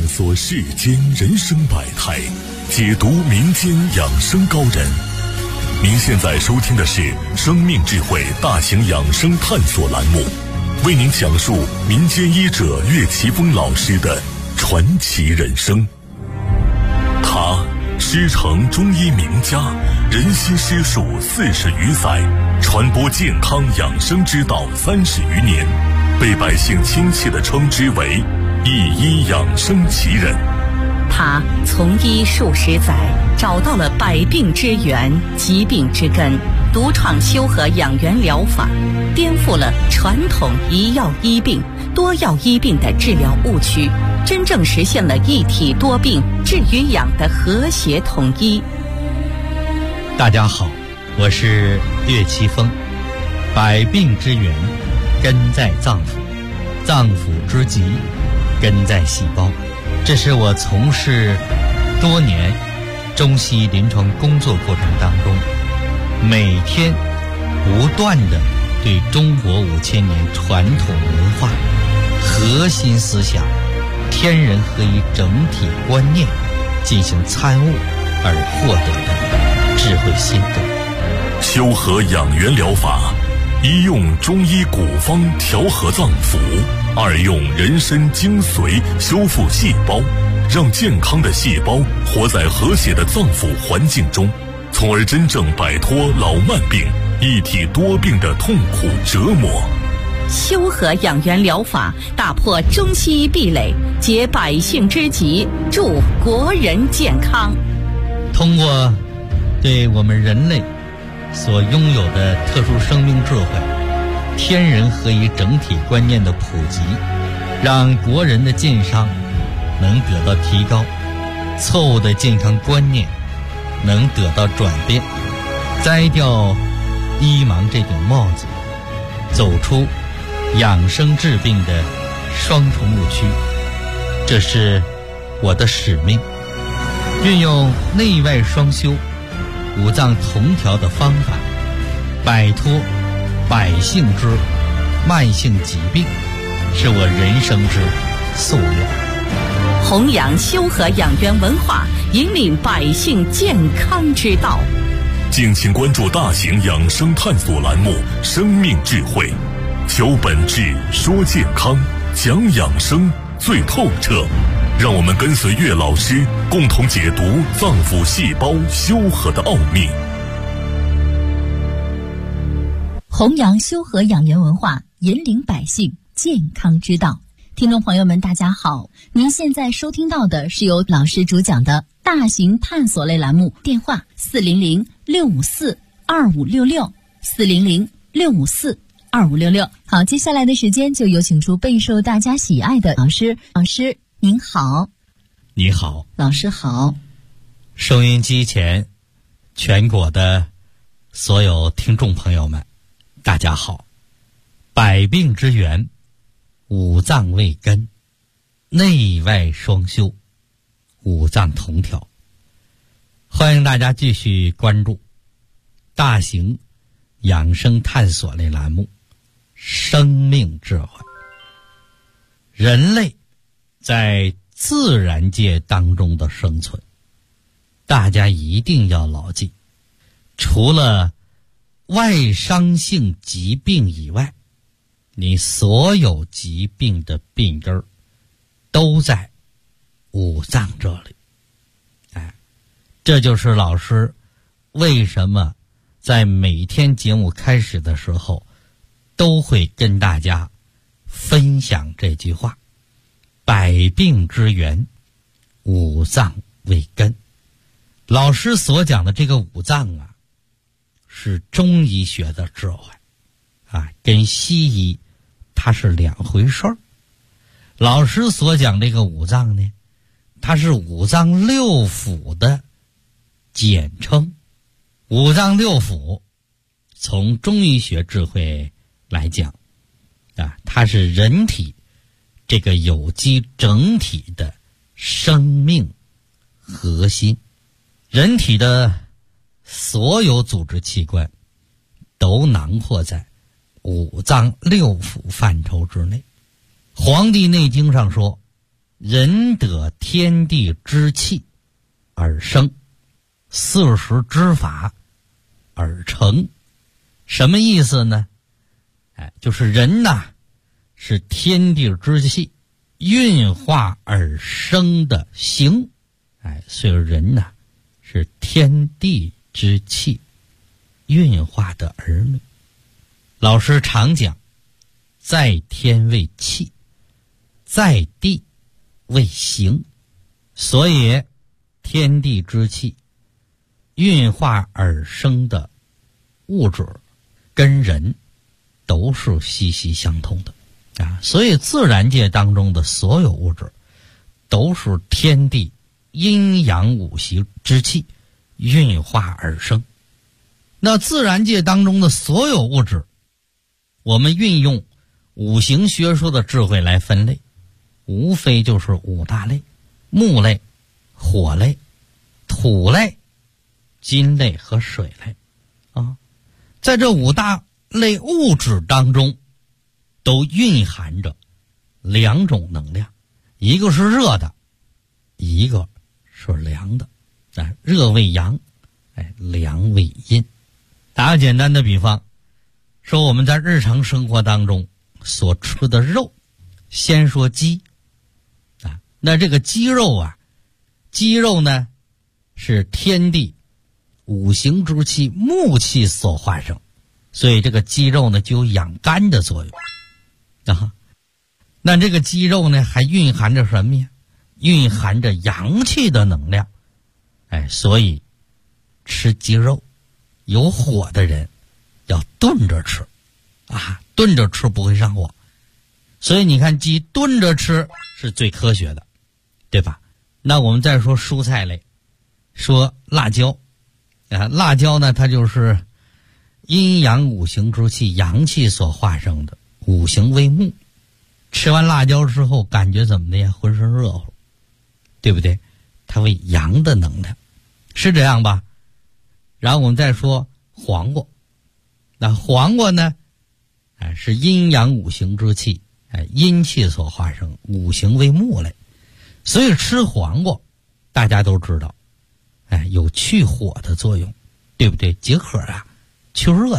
索世间人生百态，解读民间养生高人。您现在收听的是生命智慧大型养生探索栏目，为您讲述民间医者岳奇峰老师的传奇人生。他师承中医名家，人心师术40余载，传播健康养生之道30余年，被百姓亲切地称之为一医养生奇人。 他从医数十载，找到了百病之源、疾病之根，独创修和养元疗法，颠覆了传统一药医病、多药医病的治疗误区，真正实现了一体多病、治与养的和谐统一。 大家好，我是岳奇峰。百病之源根在脏腑，脏腑之疾根在细胞。这是我从事多年中西医临床工作过程当中，每天不断地对中国5000年传统文化、核心思想、天人合一整体观念进行参悟而获得的智慧心得。 修和养元疗法，一用中医古方调和脏腑，二用人参精髓修复细胞，让健康的细胞活在和谐的脏腑环境中，从而真正摆脱老慢病、一体多病的痛苦折磨。 修和养元疗法打破中西医壁垒，解百姓之急，助国人健康。 通过对我们人类所拥有的特殊生命智慧、天人合一整体观念的普及，让国人的健康能得到提高，错误的健康观念能得到转变，摘掉医盲这顶帽子，走出养生治病的双重误区。这是我的使命，运用内外双修、五脏同调的方法，摆脱百姓之慢性疾病，是我人生之夙愿。 弘扬修和养元文化，引领百姓健康之道。 敬请关注大型养生探索栏目《生命智慧》，求本质，说健康，讲养生最透彻。让我们跟随岳老师，共同解读脏腑细胞修和的奥秘。 弘扬修和养元文化，引领百姓健康之道。听众朋友们大家好，您现在收听到的是由老师主讲的大型探索类栏目，电话400-654-2566 400-654-2566。好，接下来的时间就有请出备受大家喜爱的老师。老师您好。 你好。 老师好。 收音机前全国的所有听众朋友们大家好。百病之源，五脏为根，内外双修，五脏同调。欢迎大家继续关注大型养生探索类栏目《生命智慧》。人类在自然界当中的生存，大家一定要牢记，除了外伤性疾病以外，你所有疾病的病根儿都在五脏这里。这就是老师为什么在每天节目开始的时候都会跟大家分享这句话：百病之源，五脏为根。老师所讲的这个五脏啊，是中医学的智慧跟西医它是两回事儿。老师所讲这个五脏呢，它是五脏六腑的简称。五脏六腑从中医学智慧来讲它是人体这个有机整体的生命核心。人体的所有组织器官都囊括在五脏六腑范畴之内。黄帝内经上说， 人得天地之气而生，40之法而成。什么意思呢？就是人呐，是天地之气运化而生的形。所以人呐，是天地之气运化的儿女。老师常讲，在天为气，在地为形。所以天地之气运化而生的物质跟人都是息息相通的所以自然界当中的所有物质都是天地阴阳五行之气运化而生。那自然界当中的所有物质，我们运用五行学说的智慧来分类，无非就是5大类：木类、火类、土类、金类和水类在这5大类物质当中，都蕴含着2种能量，一个是热的，一个是凉的。热为阳，凉为阴。打个简单的比方，说我们在日常生活当中所吃的肉，先说鸡那这个鸡肉呢是天地五行之气木气所化生，所以这个鸡肉呢就有养肝的作用那这个鸡肉呢还蕴含着什么呀？蕴含着阳气的能量。所以吃鸡肉有火的人要炖着吃炖着吃不会上火。所以你看鸡炖着吃是最科学的，对吧？那我们再说蔬菜类，说辣椒辣椒呢它就是阴阳五行之气阳气所化生的，五行为木。吃完辣椒之后感觉怎么的呀？浑身热乎，对不对？它为阳的能量，是这样吧？然后我们再说黄瓜，那黄瓜呢是阴阳五行之气阴气所化生，五行为木类。所以吃黄瓜大家都知道有去火的作用，对不对？解渴去热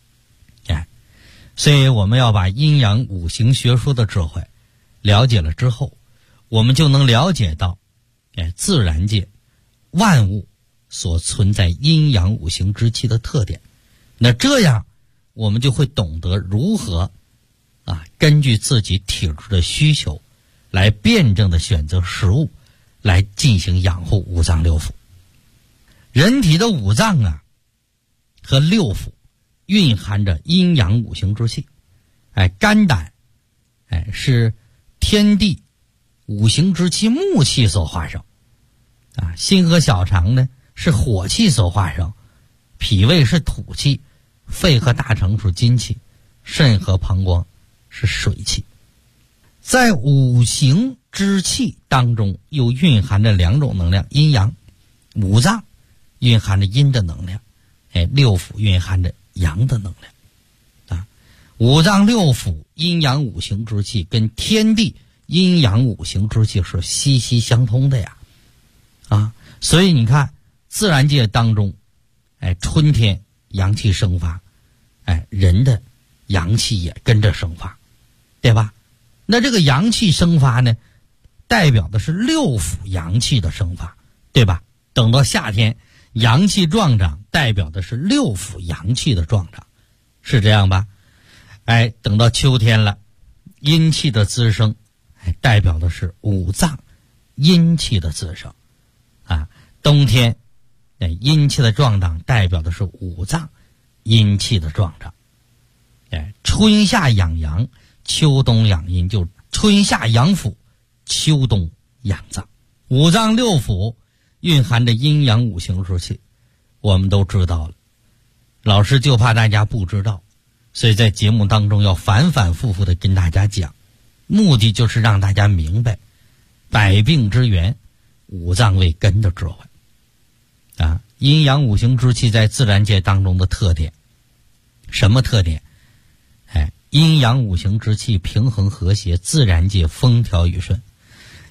所以我们要把阴阳五行学说的智慧了解了之后，我们就能了解到自然界万物所存在阴阳五行之气的特点。那这样我们就会懂得如何根据自己体质的需求来辩证的选择食物，来进行养护五脏六腑。人体的五脏和六腑蕴含着阴阳五行之气。肝胆是天地五行之气木气所化生心和小肠呢是火气所化生，脾胃是土气，肺和大肠是金气，肾和膀胱是水气。在五行之气当中又蕴含着2种能量，阴阳。五脏蕴含着阴的能量，六腑蕴含着阳的能量五脏六腑阴阳五行之气跟天地阴阳五行之气是息息相通的呀所以你看自然界当中春天阳气生发人的阳气也跟着生发，对吧？那这个阳气生发呢代表的是六腑阳气的生发，对吧？等到夏天阳气壮长，代表的是六腑阳气的壮长，是这样吧？等到秋天了，阴气的滋生代表的是五脏阴气的滋生冬天阴气的壮长代表的是五脏阴气的壮长春夏养阳，秋冬养阴，就春夏养腑，秋冬养脏。五脏六腑蕴含着阴阳五行之气，我们都知道了。老师就怕大家不知道，所以在节目当中要反反复复的跟大家讲，目的就是让大家明白百病之源五脏为根的智慧阴阳五行之气在自然界当中的特点。什么特点？阴阳五行之气平衡和谐，自然界风调雨顺。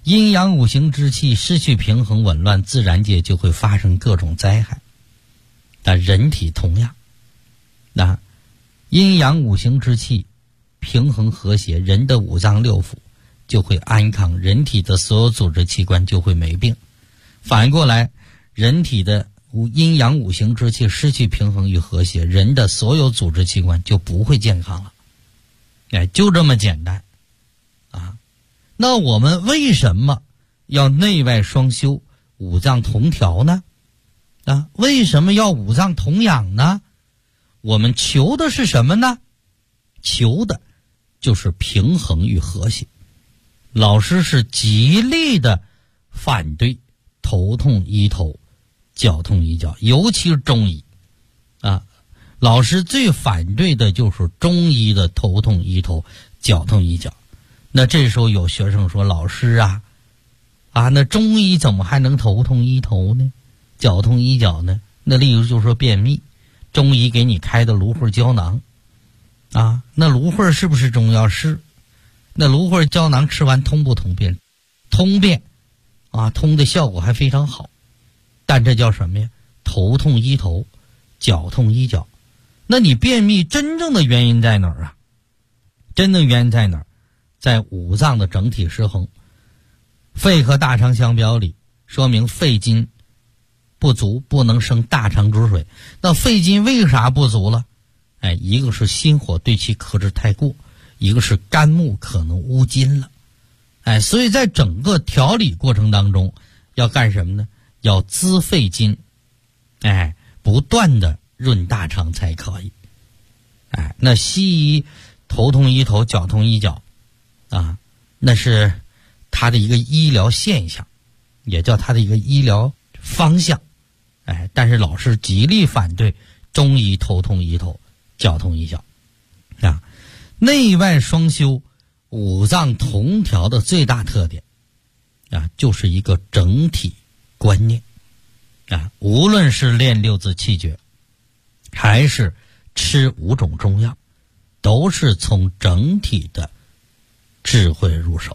阴阳五行之气失去平衡紊乱，自然界就会发生各种灾害。但人体同样，那阴阳五行之气平衡和谐，人的五脏六腑就会安康，人体的所有组织器官就会没病。反过来，人体的阴阳五行之气失去平衡与和谐，人的所有组织器官就不会健康了。就这么简单啊！那我们为什么要内外双修、五脏同调呢？为什么要五脏同养呢？我们求的是什么呢？求的就是平衡与和谐。老师是极力的反对头痛医头，脚痛医脚，尤其是中医老师最反对的就是中医的头痛医头，脚痛医脚。那这时候有学生说，老师那中医怎么还能头痛医头呢，脚痛医脚呢？那例如就说便秘，中医给你开的芦荟胶囊那芦荟是不是中药？是。那芦荟胶囊吃完通不通便？通便通的效果还非常好。但这叫什么呀？头痛医头，脚痛医脚。那你便秘真正的原因在哪儿真正原因在哪儿？在五脏的整体失衡。肺和大肠相表里，说明肺筋不足，不能生大肠之水。那肺筋为啥不足了？一个是心火对其克制太过，一个是肝木可能乌筋了。所以在整个调理过程当中要干什么呢？要滋肺筋，不断的润大肠才可以。那西医头痛医头，脚痛医脚那是它的一个医疗现象，也叫它的一个医疗方向。但是老师极力反对中医头痛医头，脚痛医脚。内外双修、五脏同调的最大特点就是一个整体观念无论是练六字气诀，还是吃5种中药，都是从整体的智慧入手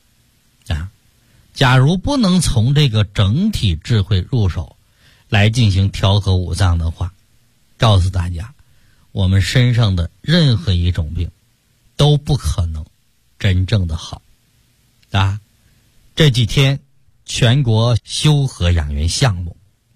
假如不能从这个整体智慧入手来进行调和五脏的话，告诉大家，我们身上的任何一种病都不可能真正的好这几天全国修和养元项目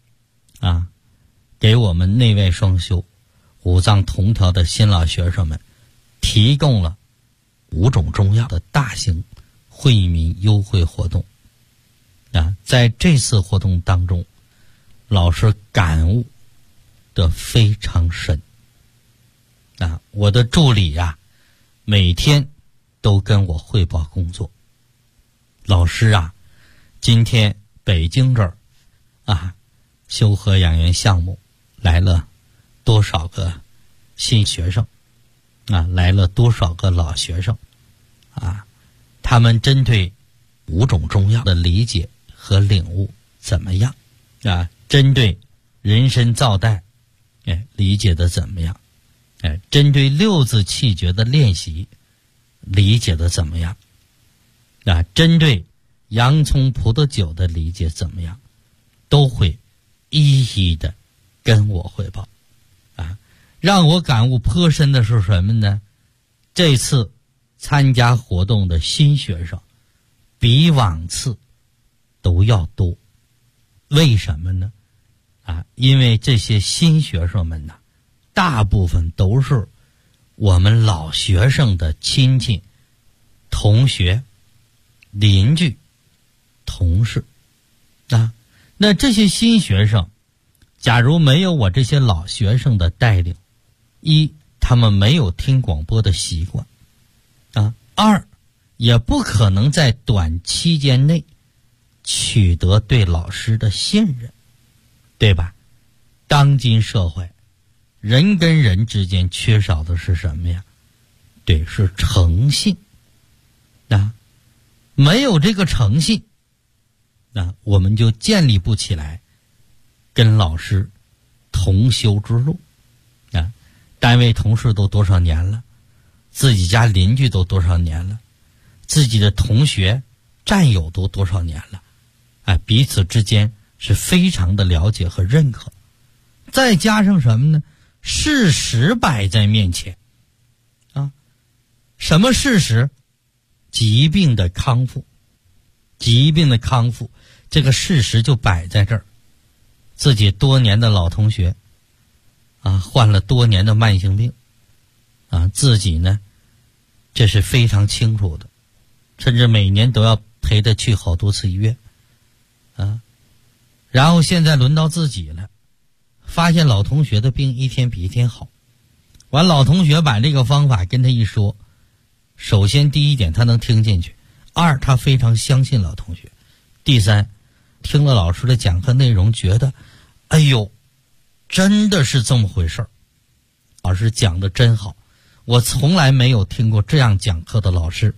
给我们内外双修、五脏同调的新老学生们提供了5种中药的大型惠民优惠活动在这次活动当中，老师感悟的非常深我的助理每天都跟我汇报工作。老师今天北京这儿修和养元项目来了多少个新学生来了多少个老学生他们针对5种中药的理解和领悟怎么样针对人参皂苷理解的怎么样针对六字气诀的练习理解的怎么样针对洋葱葡萄酒的理解怎么样，都会一一的跟我汇报让我感悟颇深的是什么呢？这次参加活动的新学生比往次都要多。为什么呢？因为这些新学生们大部分都是我们老学生的亲戚、同学、邻居、同事那这些新学生假如没有我这些老学生的带领，一，他们没有听广播的习惯二，也不可能在短期间内取得对老师的信任，对吧？当今社会人跟人之间缺少的是什么呀？对，是诚信没有这个诚信我们就建立不起来跟老师同修之路单位同事都多少年了，自己家邻居都多少年了，自己的同学战友都多少年了，彼此之间是非常的了解和认可。再加上什么呢？事实摆在面前什么事实？疾病的康复，这个事实就摆在这儿。自己多年的老同学患了多年的慢性病自己呢这是非常清楚的，甚至每年都要陪他去好多次医院然后现在轮到自己了，发现老同学的病一天比一天好。完，老同学把这个方法跟他一说，首先第一点他能听进去，二他非常相信老同学，第三听了老师的讲课内容觉得哎呦真的是这么回事儿，老师讲的真好，我从来没有听过这样讲课的老师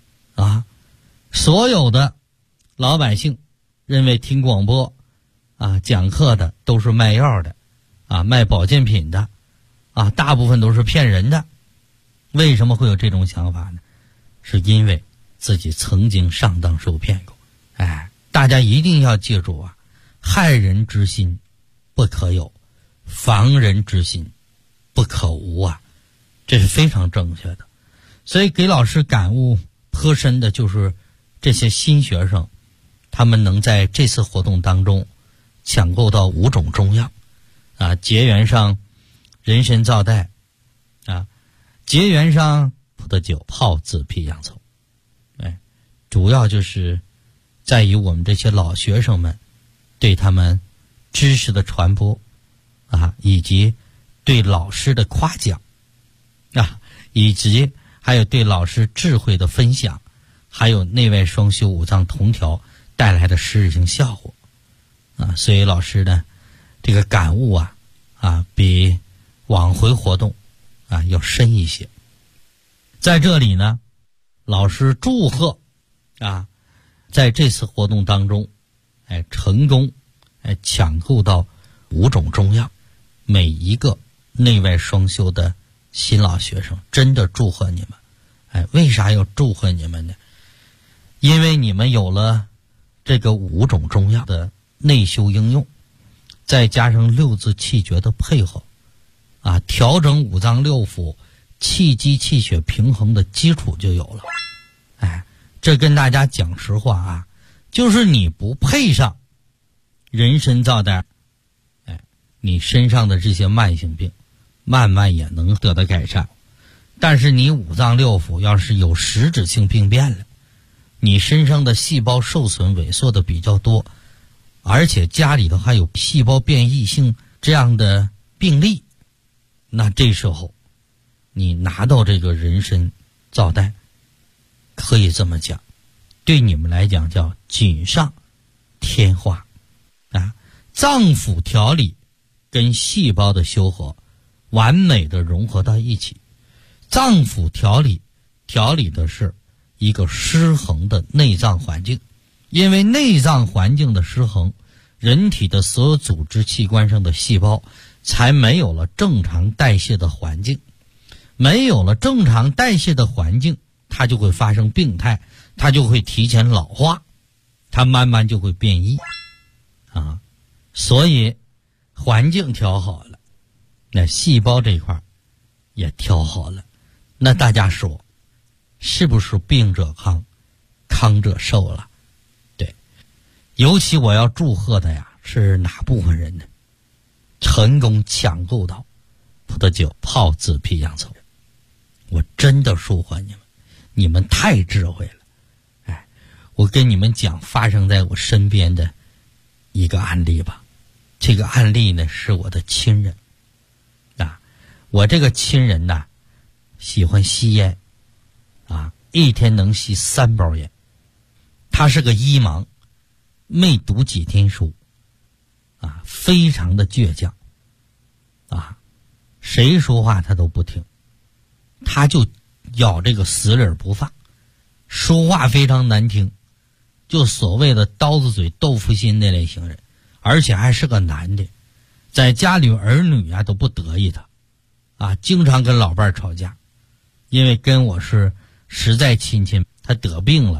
所有的老百姓认为听广播讲课的都是卖药的卖保健品的大部分都是骗人的。为什么会有这种想法呢？是因为自己曾经上当受骗过。大家一定要记住害人之心不可有，防人之心不可无这是非常正确的。所以给老师感悟颇深的就是这些新学生，他们能在这次活动当中抢购到5种中药结缘上人参皂苷结缘上葡萄酒泡自皮洋葱主要就是在于我们这些老学生们对他们知识的传播以及对老师的夸奖以及还有对老师智慧的分享，还有内外双修五脏同调带来的实质性效果所以老师呢这个感悟比往回活动要深一些。在这里呢，老师祝贺在这次活动当中成功抢购到5种中药，每一个内外双修的新老学生真的祝贺你们。为啥要祝贺你们呢？因为你们有了这个5种中药的内修应用，再加上6字气诀的配合调整五脏六腑气机气血平衡的基础就有了。这跟大家讲实话就是你不配上人参皂苷你身上的这些慢性病慢慢也能得到改善。但是你五脏六腑要是有实质性病变了，你身上的细胞受损萎缩的比较多，而且家里头还有细胞变异性这样的病例，那这时候你拿到这个人参皂苷，可以这么讲，对你们来讲叫锦上添花脏腑调理跟细胞的修和完美的融合到一起。脏腑调理的是一个失衡的内脏环境，因为内脏环境的失衡，人体的所有组织器官上的细胞才没有了正常代谢的环境，没有了正常代谢的环境，它就会发生病态，它就会提前老化，它慢慢就会变异所以环境调好了，那细胞这块也调好了，那大家说是不是病者康，康者寿了？对，尤其我要祝贺的是哪部分人呢？成功抢购到葡萄酒泡自皮洋葱，我真的祝贺你们，你们太智慧了。我跟你们讲发生在我身边的一个案例吧。这个案例呢是我的亲人我这个亲人喜欢吸烟一天能吸3包烟。他是个医盲，没读几天书非常的倔强谁说话他都不听，他就咬这个死理不放，说话非常难听，就所谓的刀子嘴豆腐心那类型人，而且还是个男的，在家里儿女都不得意他经常跟老伴吵架。因为跟我是实在亲戚，他得病了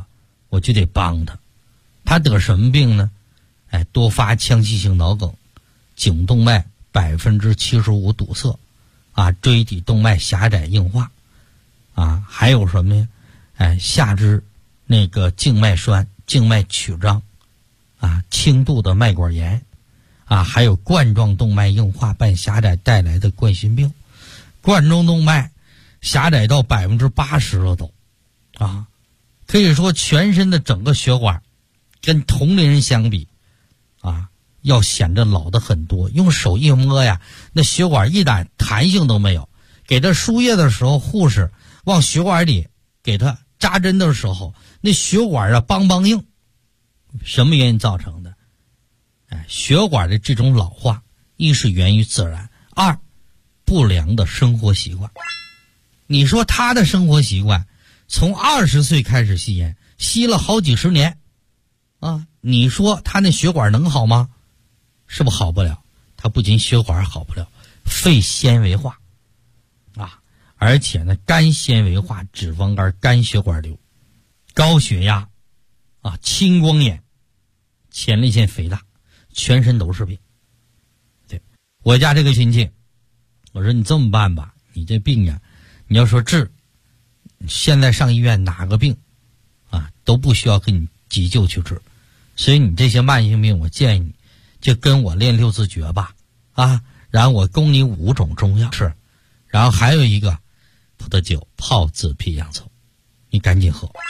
我就得帮他。他得什么病呢？多发腔隙性脑梗，颈动脉75%堵塞，椎体动脉狭窄硬化，还有什么呀？下肢那个静脉栓、静脉曲张，轻度的脉管炎，还有冠状动脉硬化伴狭窄带来的冠心病，冠状动脉狭窄到80%了都，可以说全身的整个血管跟同龄人相比，要显得老得很多。用手一摸呀，那血管一点弹性都没有。给他输液的时候，护士往血管里给他扎针的时候，那血管邦邦硬。什么原因造成的？血管的这种老化，一是源于自然，二不良的生活习惯。你说他的生活习惯，从20岁开始吸烟，吸了好几十年，你说他那血管能好吗？是不是好不了？他不仅血管好不了，肺纤维化，而且呢，肝纤维化、脂肪肝、肝血管瘤、高血压，青光眼、前列腺肥大，全身都是病。对，我家这个亲戚，我说你这么办吧，你这病呀，你要说治，现在上医院哪个病都不需要给你急救去治，所以你这些慢性病，我建议你就跟我练6字诀吧，然后我供你5种中药吃，然后还有一个葡萄酒泡自皮洋葱，你赶紧喝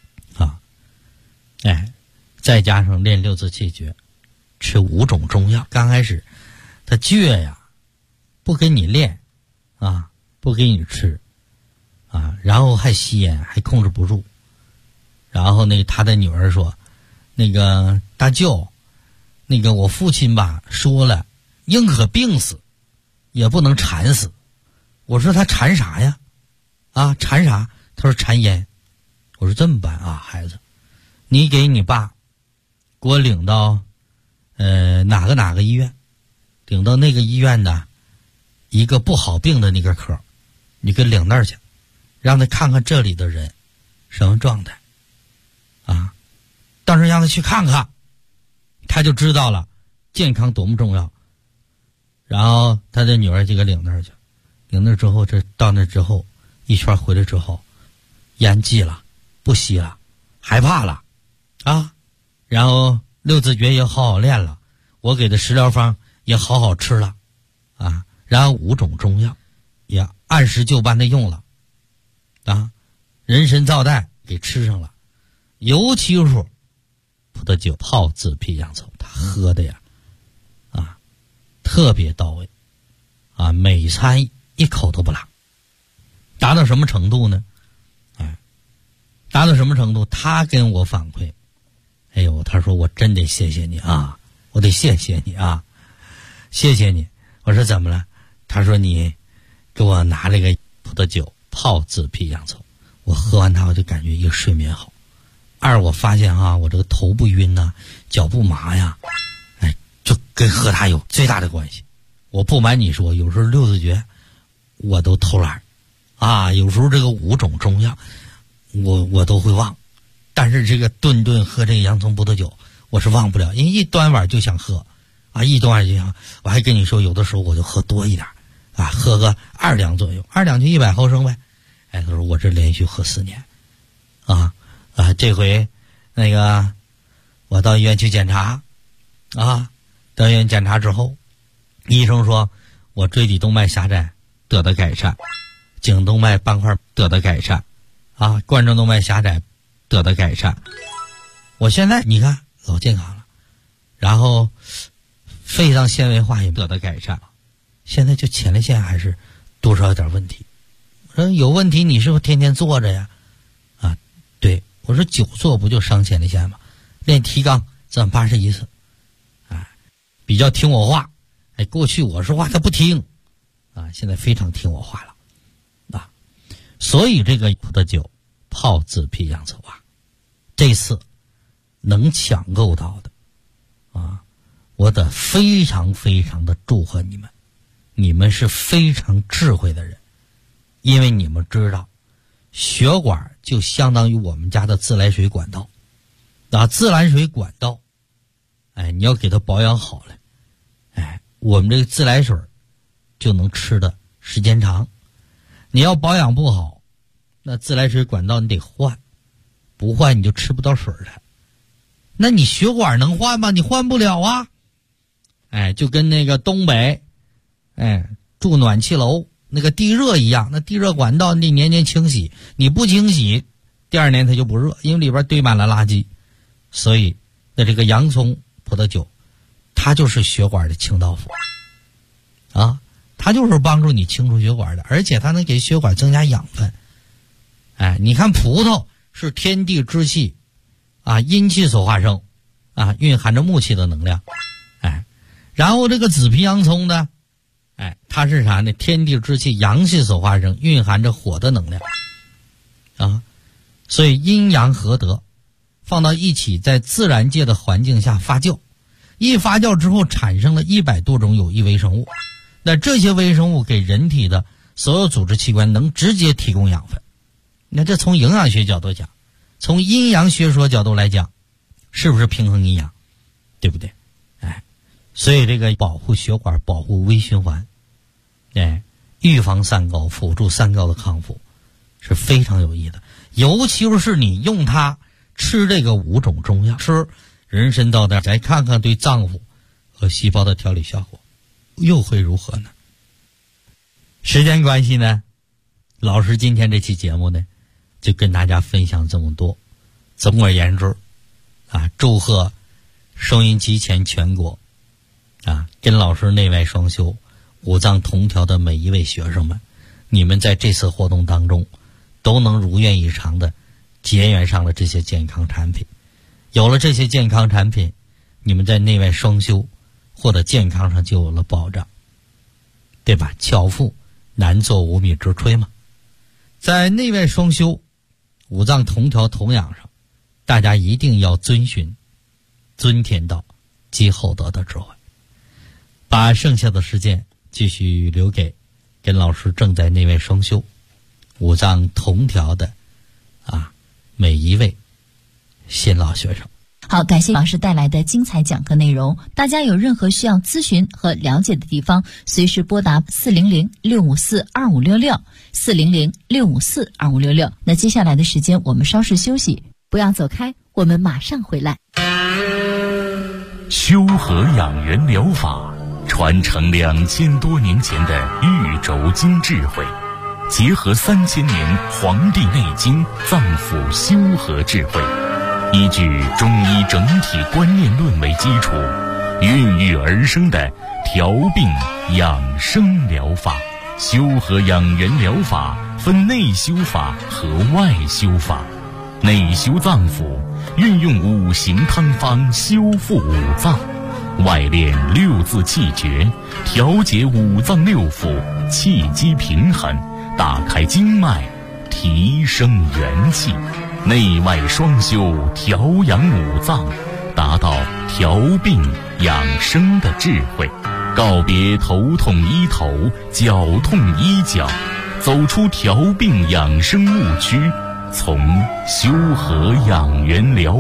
再加上练6字气诀，吃5种中药。刚开始他倔呀，不跟你练不给你吃然后还吸烟，还控制不住。然后他的女儿说，那个大舅，那个我父亲吧说了，宁可病死也不能馋死。我说他馋啥呀？馋啥？他说馋烟。我说这么办孩子，你给你爸给我领到哪个医院，领到那个医院的一个不好病的那个科，你给领那儿去，让他看看这里的人什么状态当时让他去看看，他就知道了健康多么重要。然后他的女儿就给领那儿去，领那儿之后，到那之后一圈回来之后，烟戒了，不吸了，害怕了然后6字诀也好好练了，我给的食疗方也好好吃了然后5种中药也按时就班的用了人参皂苷给吃上了，尤其是葡萄酒泡自皮洋葱，他喝的呀特别到位每餐一口都不落。达到什么程度呢？达到什么程度？他跟我反馈，他说我真得谢谢你我得谢谢你谢谢你。我说怎么了？他说你给我拿了个葡萄酒泡自皮洋葱，我喝完它我就感觉一个睡眠好，二我发现我这个头不晕脚不麻呀，就跟喝它有最大的关系。我不瞒你说，有时候6字诀我都偷懒有时候这个5种中药我都会忘，但是这个顿喝这个洋葱葡萄酒我是忘不了，因为一端碗就想喝一端碗就想。我还跟你说，有的时候我就喝多一点喝个2两左右，2两就100毫升呗。他说我这连续喝4年这回那个我到医院去检查到医院检查之后，医生说我椎体动脉狭窄得到改善，颈动脉斑块得到改善冠状动脉狭窄得到改善，我现在你看老健康了，然后肺脏纤维化也得到改善了，现在就前列腺还是多少有点问题。我说有问题你是不是天天坐着呀？对，我说久坐不就伤前列腺吗？练提肛怎么81次比较听我话过去我说话他不听现在非常听我话了所以这个葡萄酒泡自皮洋葱这次能抢购到的我得非常非常的祝贺你们，你们是非常智慧的人，因为你们知道血管就相当于我们家的自来水管道自来水管道，你要给它保养好了，我们这个自来水就能吃的时间长。你要保养不好，那自来水管道你得换，不换你就吃不到水了。那你血管能换吗？你换不了啊。就跟那个东北住暖气楼那个地热一样，那地热管道你年年清洗，你不清洗第二年它就不热，因为里边堆满了垃圾。所以那这个洋葱、葡萄酒它就是血管的清道夫它就是帮助你清除血管的，而且它能给血管增加养分。你看葡萄是天地之气阴气所化生蕴含着木气的能量。然后这个紫皮洋葱呢它是啥呢？天地之气阳气所化生，蕴含着火的能量所以阴阳合德放到一起，在自然界的环境下发酵，一发酵之后产生了100多种有益微生物。那这些微生物给人体的所有组织器官能直接提供养分。那这从营养学角度讲，从阴阳学说角度来讲，是不是平衡阴阳？对不对？所以这个保护血管、保护微循环，预防三高、辅助三高的康复是非常有益的。尤其是你用它吃这个5种中药，吃人参到那再看看对脏腑和细胞的调理效果又会如何呢？时间关系呢，老师今天这期节目呢就跟大家分享这么多。总而言之祝贺收音机前全国跟老师内外双修、五脏同调的每一位学生们，你们在这次活动当中都能如愿以偿的结缘上了这些健康产品。有了这些健康产品，你们在内外双修或者健康上就有了保障，对吧？巧妇难做无米之炊嘛。在内外双修、五脏同调同养上，大家一定要遵循尊天道、积厚德的智慧。把剩下的时间继续留给跟老师正在内外双修、五脏同调的每一位新老学生。 好，感谢老师带来的精彩讲课内容。大家有任何需要咨询和了解的地方，随时拨打400-654-2566 400-654-2566。那接下来的时间我们稍事休息，不要走开，我们马上回来。 修和养元疗法传承2000多年前的玉轴经智慧，结合3000年《黄帝内经》脏腑修和智慧，依据中医整体观念论为基础，孕育而生的调病养生疗法。修和养元疗法分内修法和外修法。内修脏腑，运用5行汤方修复5脏；外练6字气诀，调节5脏6腑，气机平衡，打开经脉，提升元气。内外双修，调养5脏，达到调病养生的智慧。告别头痛医头，脚痛医脚，走出调病养生误区，从修和养元疗